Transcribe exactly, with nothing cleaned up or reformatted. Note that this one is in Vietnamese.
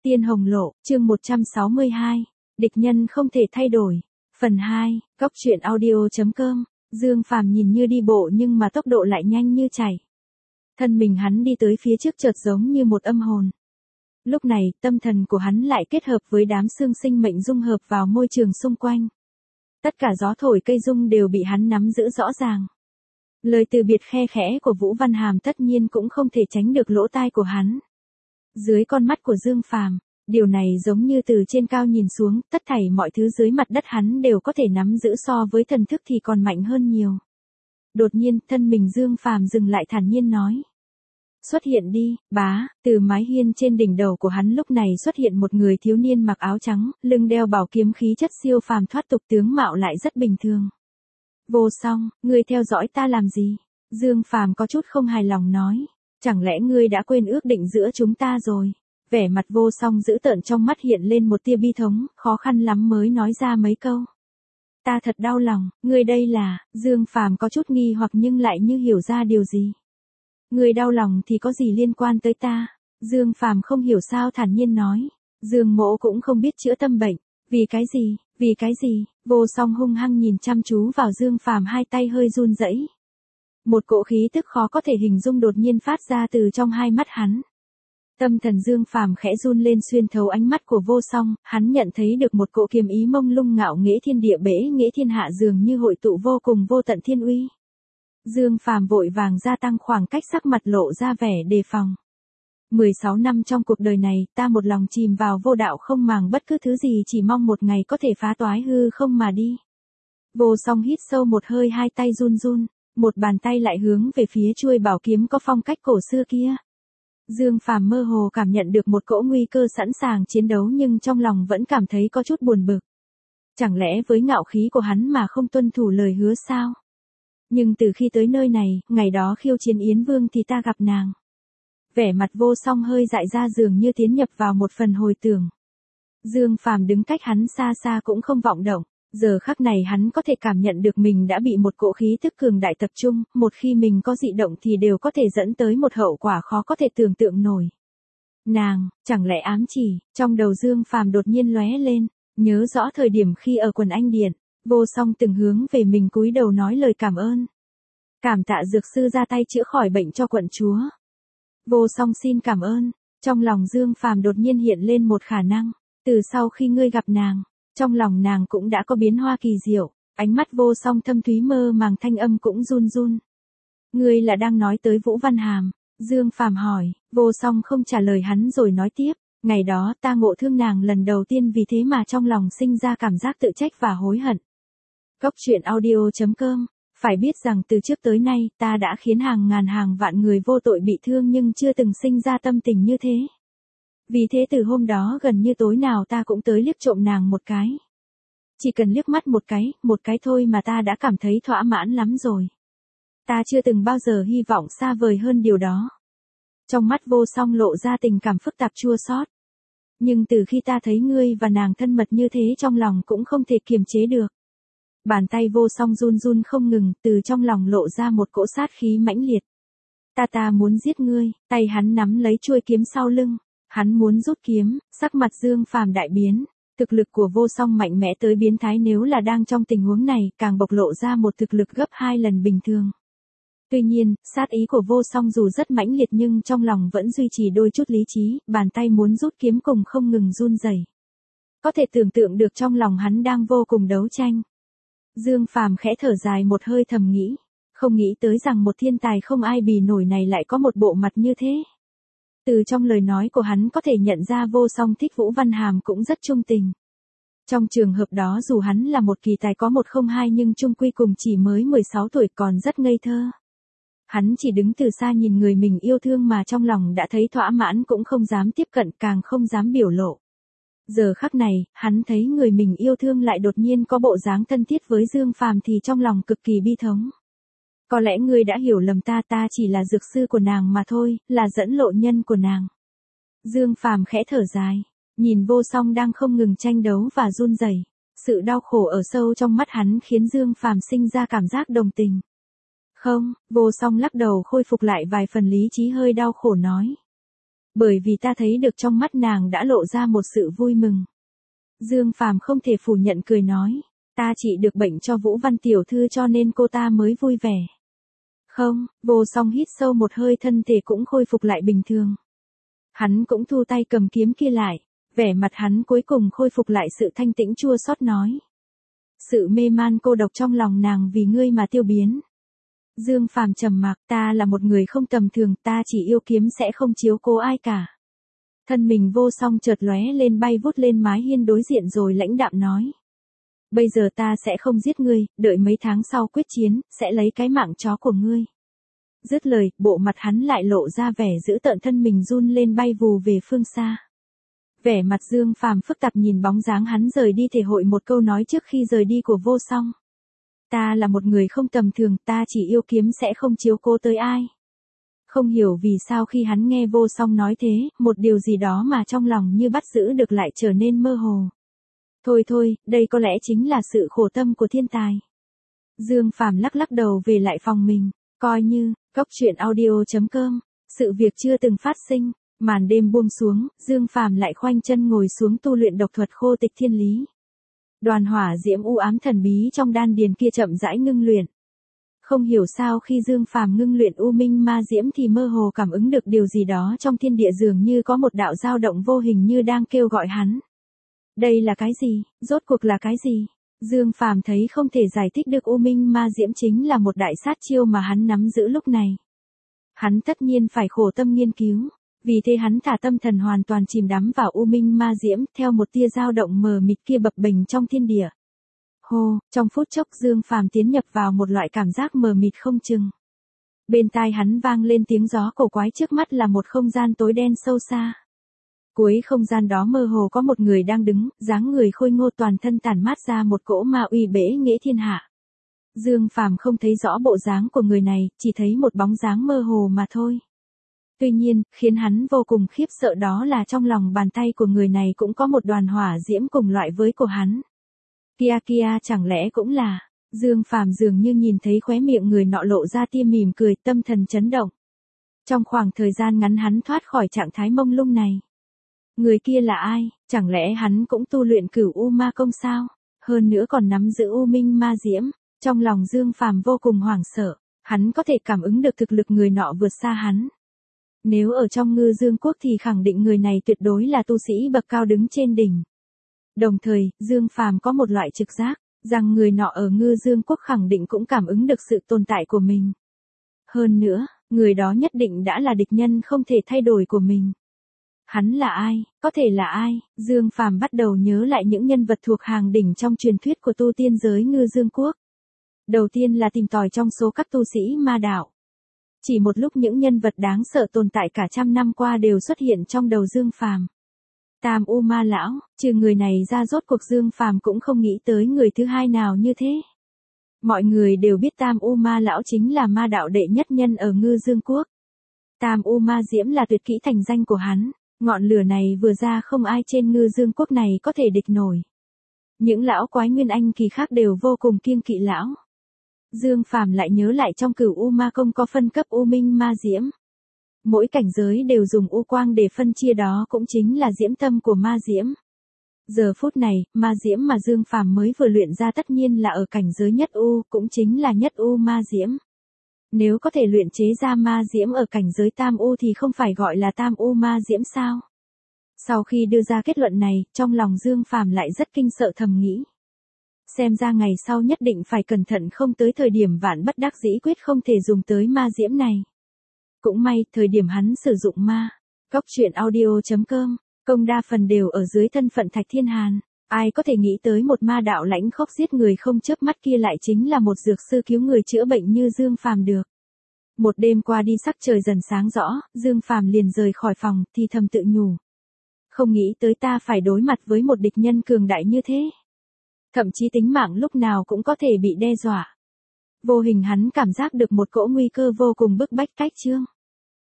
Tiên Hồng Lộ, chương một trăm sáu mươi hai. Địch nhân không thể thay đổi. Phần hai, Cóc truyện audio chấm com. Dương Phàm nhìn như đi bộ nhưng mà tốc độ lại nhanh như chảy. Thân mình hắn đi tới phía trước chợt giống như một âm hồn. Lúc này, tâm thần của hắn lại kết hợp với đám xương sinh mệnh dung hợp vào môi trường xung quanh. Tất cả gió thổi cây rung đều bị hắn nắm giữ rõ ràng. Lời từ biệt khe khẽ của Vũ Văn Hàm tất nhiên cũng không thể tránh được lỗ tai của hắn. Dưới con mắt của Dương Phàm, điều này giống như từ trên cao nhìn xuống, tất thảy mọi thứ dưới mặt đất hắn đều có thể nắm giữ, so với thần thức thì còn mạnh hơn nhiều. Đột nhiên, thân mình Dương Phàm dừng lại, thản nhiên nói: "Xuất hiện đi." Bá, từ mái hiên trên đỉnh đầu của hắn lúc này xuất hiện một người thiếu niên mặc áo trắng, lưng đeo bảo kiếm, khí chất siêu phàm thoát tục, tướng mạo lại rất bình thường. "Vô Song, ngươi theo dõi ta làm gì?" Dương Phàm có chút không hài lòng nói. "Chẳng lẽ ngươi đã quên ước định giữa chúng ta rồi?" Vẻ mặt Vô Song dữ tợn, trong mắt hiện lên một tia bi thống, khó khăn lắm mới nói ra mấy câu: "Ta thật đau lòng." "Ngươi đây là?" Dương Phàm có chút nghi hoặc nhưng lại như hiểu ra điều gì. "Ngươi đau lòng thì có gì liên quan tới ta?" Dương Phàm không hiểu sao thản nhiên nói. "Dương mỗ cũng không biết chữa tâm bệnh." "Vì cái gì? Vì cái gì?" Vô Song hung hăng nhìn chăm chú vào Dương Phàm, hai tay hơi run rẩy. Một cỗ khí tức khó có thể hình dung đột nhiên phát ra từ trong hai mắt hắn. Tâm thần Dương Phàm khẽ run lên, xuyên thấu ánh mắt của Vô Song, hắn nhận thấy được một cỗ kiếm ý mông lung ngạo nghễ thiên địa bể nghễ thiên hạ, dường như hội tụ vô cùng vô tận thiên uy. Dương Phàm vội vàng gia tăng khoảng cách, sắc mặt lộ ra vẻ đề phòng. mười sáu năm trong cuộc đời này, ta một lòng chìm vào vô đạo, không màng bất cứ thứ gì, chỉ mong một ngày có thể phá toái hư không mà đi. Vô Song hít sâu một hơi, hai tay run run, một bàn tay lại hướng về phía chuôi bảo kiếm có phong cách cổ xưa kia. Dương Phàm mơ hồ cảm nhận được một cỗ nguy cơ sẵn sàng chiến đấu, nhưng trong lòng vẫn cảm thấy có chút buồn bực. Chẳng lẽ với ngạo khí của hắn mà không tuân thủ lời hứa sao? Nhưng từ khi tới nơi này, ngày đó khiêu chiến Yến Vương thì ta gặp nàng. Vẻ mặt Vô Song hơi dại ra, dường như tiến nhập vào một phần hồi tưởng. Dương Phàm đứng cách hắn xa xa cũng không vọng động. Giờ khắc này hắn có thể cảm nhận được mình đã bị một cỗ khí tức cường đại tập trung, một khi mình có dị động thì đều có thể dẫn tới một hậu quả khó có thể tưởng tượng nổi. Nàng, chẳng lẽ ám chỉ? Trong đầu Dương Phàm đột nhiên lóe lên, nhớ rõ thời điểm khi ở Quần Anh Điện, Vô Song từng hướng về mình cúi đầu nói lời cảm ơn. Cảm tạ dược sư ra tay chữa khỏi bệnh cho quận chúa. Vô Song xin cảm ơn. Trong lòng Dương Phàm đột nhiên hiện lên một khả năng, từ sau khi ngươi gặp nàng, trong lòng nàng cũng đã có biến hoa kỳ diệu. Ánh mắt Vô Song thâm thúy, mơ màng, thanh âm cũng run run. "Ngươi là đang nói tới Vũ Văn Hàm?" Dương Phàm hỏi. Vô Song không trả lời hắn rồi nói tiếp: "Ngày đó ta ngộ thương nàng lần đầu tiên, vì thế mà trong lòng sinh ra cảm giác tự trách và hối hận." Cóc truyện audio chấm com. Phải biết rằng từ trước tới nay, ta đã khiến hàng ngàn hàng vạn người vô tội bị thương nhưng chưa từng sinh ra tâm tình như thế. Vì thế từ hôm đó gần như tối nào ta cũng tới liếc trộm nàng một cái. Chỉ cần liếc mắt một cái, một cái thôi mà ta đã cảm thấy thỏa mãn lắm rồi. Ta chưa từng bao giờ hy vọng xa vời hơn điều đó. Trong mắt Vô Song lộ ra tình cảm phức tạp chua xót. Nhưng từ khi ta thấy ngươi và nàng thân mật như thế, trong lòng cũng không thể kiềm chế được. Bàn tay Vô Song run run không ngừng, từ trong lòng lộ ra một cỗ sát khí mãnh liệt. Ta ta muốn giết ngươi. Tay hắn nắm lấy chuôi kiếm sau lưng. Hắn muốn rút kiếm. Sắc mặt Dương Phàm đại biến. Thực lực của Vô Song mạnh mẽ tới biến thái, nếu là đang trong tình huống này, càng bộc lộ ra một thực lực gấp hai lần bình thường. Tuy nhiên, sát ý của Vô Song dù rất mãnh liệt nhưng trong lòng vẫn duy trì đôi chút lý trí, bàn tay muốn rút kiếm cùng không ngừng run rẩy. Có thể tưởng tượng được trong lòng hắn đang vô cùng đấu tranh. Dương Phàm khẽ thở dài một hơi, thầm nghĩ, không nghĩ tới rằng một thiên tài không ai bì nổi này lại có một bộ mặt như thế. Từ trong lời nói của hắn có thể nhận ra Vô Song thích Vũ Văn Hàm cũng rất trung tình. Trong trường hợp đó dù hắn là một kỳ tài có một không hai nhưng chung quy cùng chỉ mới mười sáu tuổi, còn rất ngây thơ. Hắn chỉ đứng từ xa nhìn người mình yêu thương mà trong lòng đã thấy thỏa mãn, cũng không dám tiếp cận, càng không dám biểu lộ. Giờ khắc này, hắn thấy người mình yêu thương lại đột nhiên có bộ dáng thân thiết với Dương Phàm thì trong lòng cực kỳ bi thống. Có lẽ ngươi đã hiểu lầm ta, ta chỉ là dược sư của nàng mà thôi, là dẫn lộ nhân của nàng. Dương Phàm khẽ thở dài, nhìn Vô Song đang không ngừng tranh đấu và run rẩy, sự đau khổ ở sâu trong mắt hắn khiến Dương Phàm sinh ra cảm giác đồng tình. Không, Vô Song lắc đầu, khôi phục lại vài phần lý trí, hơi đau khổ nói. Bởi vì ta thấy được trong mắt nàng đã lộ ra một sự vui mừng. Dương Phàm không thể phủ nhận cười nói, ta trị được bệnh cho Vũ Văn tiểu thư cho nên cô ta mới vui vẻ. Không, Vô Song hít sâu một hơi, thân thể cũng khôi phục lại bình thường. Hắn cũng thu tay cầm kiếm kia lại, vẻ mặt hắn cuối cùng khôi phục lại sự thanh tĩnh chua xót nói. Sự mê man cô độc trong lòng nàng vì ngươi mà tiêu biến. Dương Phàm trầm mặc, ta là một người không tầm thường, ta chỉ yêu kiếm sẽ không chiếu cố ai cả. Thân mình Vô Song chợt lóe lên, bay vút lên mái hiên đối diện rồi lãnh đạm nói. Bây giờ ta sẽ không giết ngươi, đợi mấy tháng sau quyết chiến, sẽ lấy cái mạng chó của ngươi. Dứt lời, bộ mặt hắn lại lộ ra vẻ giữ tợn, thân mình run lên bay vù về phương xa. Vẻ mặt Dương Phàm phức tạp nhìn bóng dáng hắn rời đi, thể hội một câu nói trước khi rời đi của Vô Song. Ta là một người không tầm thường, ta chỉ yêu kiếm sẽ không chiếu cố tới ai. Không hiểu vì sao khi hắn nghe Vô Song nói thế, một điều gì đó mà trong lòng như bắt giữ được lại trở nên mơ hồ. Thôi thôi, đây có lẽ chính là sự khổ tâm của thiên tài. Dương Phàm lắc lắc đầu về lại phòng mình, coi như, Cốc truyện audio chấm com, sự việc chưa từng phát sinh. Màn đêm buông xuống, Dương Phàm lại khoanh chân ngồi xuống tu luyện độc thuật khô tịch thiên lý. Đoàn hỏa diễm u ám thần bí trong đan điền kia chậm rãi ngưng luyện. Không hiểu sao khi Dương Phàm ngưng luyện u minh ma diễm thì mơ hồ cảm ứng được điều gì đó trong thiên địa, dường như có một đạo dao động vô hình như đang kêu gọi hắn. Đây là cái gì? Rốt cuộc là cái gì? Dương Phàm thấy không thể giải thích được, u minh ma diễm chính là một đại sát chiêu mà hắn nắm giữ lúc này. Hắn tất nhiên phải khổ tâm nghiên cứu. Vì thế hắn thả tâm thần hoàn toàn chìm đắm vào u minh ma diễm, theo một tia dao động mờ mịt kia bập bềnh trong thiên địa. Hô, trong phút chốc Dương Phàm tiến nhập vào một loại cảm giác mờ mịt không chừng. Bên tai hắn vang lên tiếng gió cổ quái, trước mắt là một không gian tối đen sâu xa. Cuối không gian đó mơ hồ có một người đang đứng, dáng người khôi ngô, toàn thân tản mát ra một cỗ ma uy bể nghệ thiên hạ. Dương Phàm không thấy rõ bộ dáng của người này, chỉ thấy một bóng dáng mơ hồ mà thôi. Tuy nhiên, khiến hắn vô cùng khiếp sợ đó là trong lòng bàn tay của người này cũng có một đoàn hỏa diễm cùng loại với của hắn. Kia kia, chẳng lẽ cũng là... Dương Phàm dường như nhìn thấy khóe miệng người nọ lộ ra tia mỉm cười, tâm thần chấn động. Trong khoảng thời gian ngắn hắn thoát khỏi trạng thái mông lung này. Người kia là ai? Chẳng lẽ hắn cũng tu luyện Cửu U Ma Công sao? Hơn nữa còn nắm giữ U Minh Ma Diễm. Trong lòng Dương Phàm vô cùng hoảng sợ, hắn có thể cảm ứng được thực lực người nọ vượt xa hắn. Nếu ở trong Ngư Dương Quốc thì khẳng định người này tuyệt đối là tu sĩ bậc cao đứng trên đỉnh. Đồng thời, Dương Phàm có một loại trực giác, rằng người nọ ở Ngư Dương Quốc khẳng định cũng cảm ứng được sự tồn tại của mình. Hơn nữa, người đó nhất định đã là địch nhân không thể thay đổi của mình. Hắn là ai? Có thể là ai? Dương Phàm bắt đầu nhớ lại những nhân vật thuộc hàng đỉnh trong truyền thuyết của tu tiên giới Ngư Dương Quốc. Đầu tiên là tìm tòi trong số các tu sĩ ma đạo. Chỉ một lúc những nhân vật đáng sợ tồn tại cả trăm năm qua đều xuất hiện trong đầu Dương Phàm. Tam U Ma Lão, trừ người này ra rốt cuộc Dương Phàm cũng không nghĩ tới người thứ hai nào như thế. Mọi người đều biết Tam U Ma Lão chính là ma đạo đệ nhất nhân ở Ngư Dương Quốc. Tam U Ma Diễm là tuyệt kỹ thành danh của hắn, ngọn lửa này vừa ra không ai trên Ngư Dương Quốc này có thể địch nổi. Những lão quái nguyên anh kỳ khác đều vô cùng kiêng kỵ lão. Dương Phàm lại nhớ lại trong Cửu U Ma Công có phân cấp U Minh Ma Diễm. Mỗi cảnh giới đều dùng u quang để phân chia, đó cũng chính là diễm tâm của ma diễm. Giờ phút này, ma diễm mà Dương Phàm mới vừa luyện ra tất nhiên là ở cảnh giới nhất u, cũng chính là nhất u ma diễm. Nếu có thể luyện chế ra ma diễm ở cảnh giới tam u thì không phải gọi là tam u ma diễm sao? Sau khi đưa ra kết luận này, trong lòng Dương Phàm lại rất kinh sợ, thầm nghĩ. Xem ra ngày sau nhất định phải cẩn thận, không tới thời điểm vạn bất đắc dĩ quyết không thể dùng tới ma diễm này. Cũng may, thời điểm hắn sử dụng ma, Cốc truyện audio chấm com, công đa phần đều ở dưới thân phận Thạch Thiên Hàn. Ai có thể nghĩ tới một ma đạo lãnh khốc giết người không chớp mắt kia lại chính là một dược sư cứu người chữa bệnh như Dương Phàm được. Một đêm qua đi, sắc trời dần sáng rõ, Dương Phàm liền rời khỏi phòng, thì thầm tự nhủ. Không nghĩ tới ta phải đối mặt với một địch nhân cường đại như thế. Thậm chí tính mạng lúc nào cũng có thể bị đe dọa. Vô hình hắn cảm giác được một cỗ nguy cơ vô cùng bức bách cách chương.